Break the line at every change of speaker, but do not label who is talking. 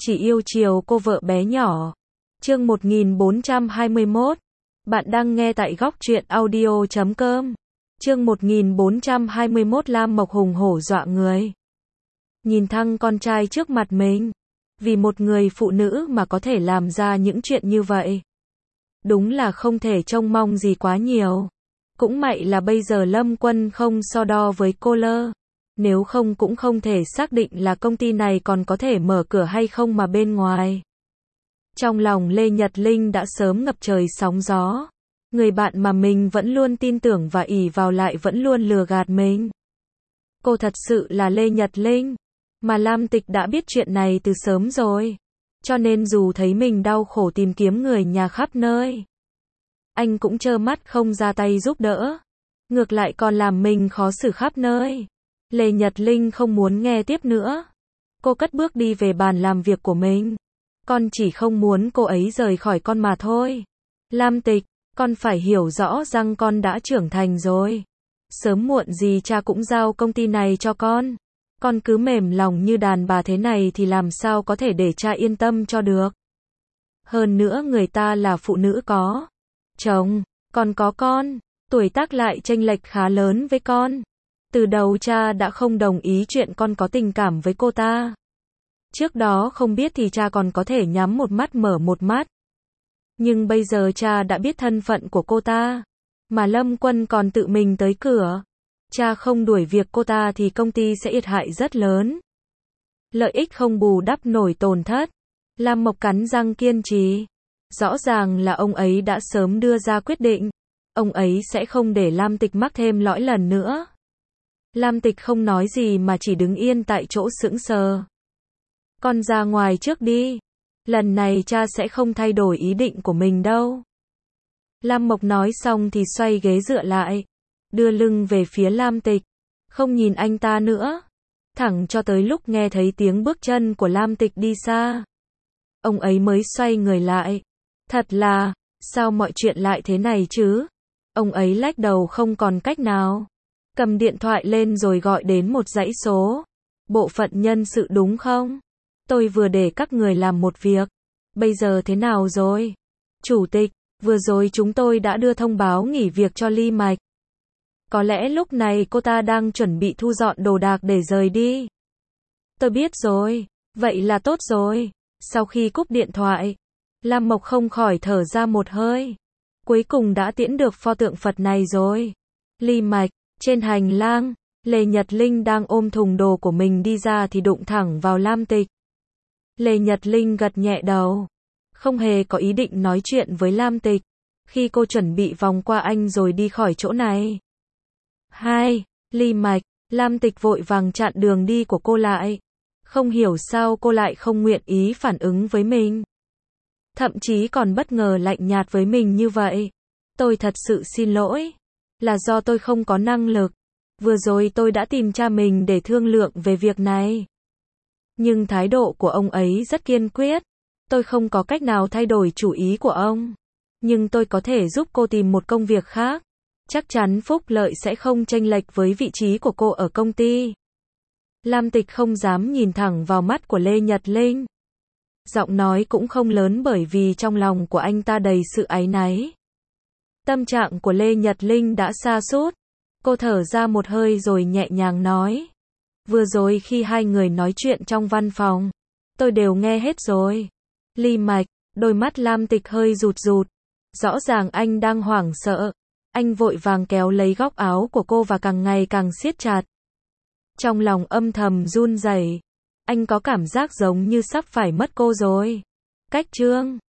chỉ yêu chiều cô vợ bé nhỏ. Chương 1421. Bạn đang nghe tại góc truyện audio.com. Chương 1421. Lam Mộc hùng hổ dọa người. Nhìn thăng con trai trước mặt mình. Vì một người phụ nữ mà có thể làm ra những chuyện như vậy. Đúng là không thể trông mong gì quá nhiều. Cũng may là bây giờ Lâm Quân không so đo với cô Lơ. Nếu không cũng không thể xác định là công ty này còn có thể mở cửa hay không mà bên ngoài. Trong lòng Lê Nhật Linh đã sớm ngập trời sóng gió. Người bạn mà mình vẫn luôn tin tưởng và ỷ vào lại vẫn luôn lừa gạt mình. Cô thật sự là Lê Nhật Linh. Mà Lam Tịch đã biết chuyện này từ sớm rồi. Cho nên dù thấy mình đau khổ tìm kiếm người nhà khắp nơi, anh cũng trơ mắt không ra tay giúp đỡ. Ngược lại còn làm mình khó xử khắp nơi. Lê Nhật Linh không muốn nghe tiếp nữa. Cô cất bước đi về bàn làm việc của mình. Con chỉ không muốn cô ấy rời khỏi con mà thôi. Lam Tịch, con phải hiểu rõ rằng con đã trưởng thành rồi. Sớm muộn gì cha cũng giao công ty này cho con. Con cứ mềm lòng như đàn bà thế này thì làm sao có thể để cha yên tâm cho được. Hơn nữa người ta là phụ nữ có chồng, còn có con, tuổi tác lại chênh lệch khá lớn với con. Từ đầu cha đã không đồng ý chuyện con có tình cảm với cô ta. Trước đó không biết thì cha còn có thể nhắm một mắt mở một mắt. Nhưng bây giờ cha đã biết thân phận của cô ta. Mà Lâm Quân còn tự mình tới cửa. Cha không đuổi việc cô ta thì công ty sẽ thiệt hại rất lớn. Lợi ích không bù đắp nổi tổn thất. Lam Mộc cắn răng kiên trì. Rõ ràng là ông ấy đã sớm đưa ra quyết định. Ông ấy sẽ không để Lam Tịch mắc thêm lỗi lần nữa. Lam Tịch không nói gì mà chỉ đứng yên tại chỗ sững sờ. Con ra ngoài trước đi. Lần này cha sẽ không thay đổi ý định của mình đâu. Lam Mộc nói xong thì xoay ghế dựa lại. Đưa lưng về phía Lam Tịch. Không nhìn anh ta nữa. Thẳng cho tới lúc nghe thấy tiếng bước chân của Lam Tịch đi xa. Ông ấy mới xoay người lại. Thật là, sao mọi chuyện lại thế này chứ? Ông ấy lách đầu không còn cách nào. Cầm điện thoại lên rồi gọi đến một dãy số. Bộ phận nhân sự đúng không? Tôi vừa để các người làm một việc. Bây giờ thế nào rồi? Chủ tịch, vừa rồi chúng tôi đã đưa thông báo nghỉ việc cho Ly Mạch. Có lẽ lúc này cô ta đang chuẩn bị thu dọn đồ đạc để rời đi. Tôi biết rồi, vậy là tốt rồi. Sau khi cúp điện thoại, Lam Mộc không khỏi thở ra một hơi. Cuối cùng đã tiễn được pho tượng Phật này rồi. Ly Mạch, trên hành lang, Lê Nhật Linh đang ôm thùng đồ của mình đi ra thì đụng thẳng vào Lam Tịch. Lê Nhật Linh gật nhẹ đầu. Không hề có ý định nói chuyện với Lam Tịch. Khi cô chuẩn bị vòng qua anh rồi đi khỏi chỗ này. Ly Mạch, Lam Tịch vội vàng chặn đường đi của cô lại. Không hiểu sao cô lại không nguyện ý phản ứng với mình. Thậm chí còn bất ngờ lạnh nhạt với mình như vậy. Tôi thật sự xin lỗi. Là do tôi không có năng lực. Vừa rồi tôi đã tìm cha mình để thương lượng về việc này. Nhưng thái độ của ông ấy rất kiên quyết. Tôi không có cách nào thay đổi chủ ý của ông. Nhưng tôi có thể giúp cô tìm một công việc khác. Chắc chắn phúc lợi sẽ không chênh lệch với vị trí của cô ở công ty. Lam Tịch không dám nhìn thẳng vào mắt của Lê Nhật Linh. Giọng nói cũng không lớn bởi vì trong lòng của anh ta đầy sự áy náy. Tâm trạng của Lê Nhật Linh đã sa sút. Cô thở ra một hơi rồi nhẹ nhàng nói. Vừa rồi khi hai người nói chuyện trong văn phòng, tôi đều nghe hết rồi. Ly Mạch, đôi mắt Lam Tịch hơi rụt rụt. Rõ ràng anh đang hoảng sợ. Anh vội vàng kéo lấy góc áo của cô và càng ngày càng siết chặt. Trong lòng âm thầm run rẩy. Anh có cảm giác giống như sắp phải mất cô rồi. Cách chương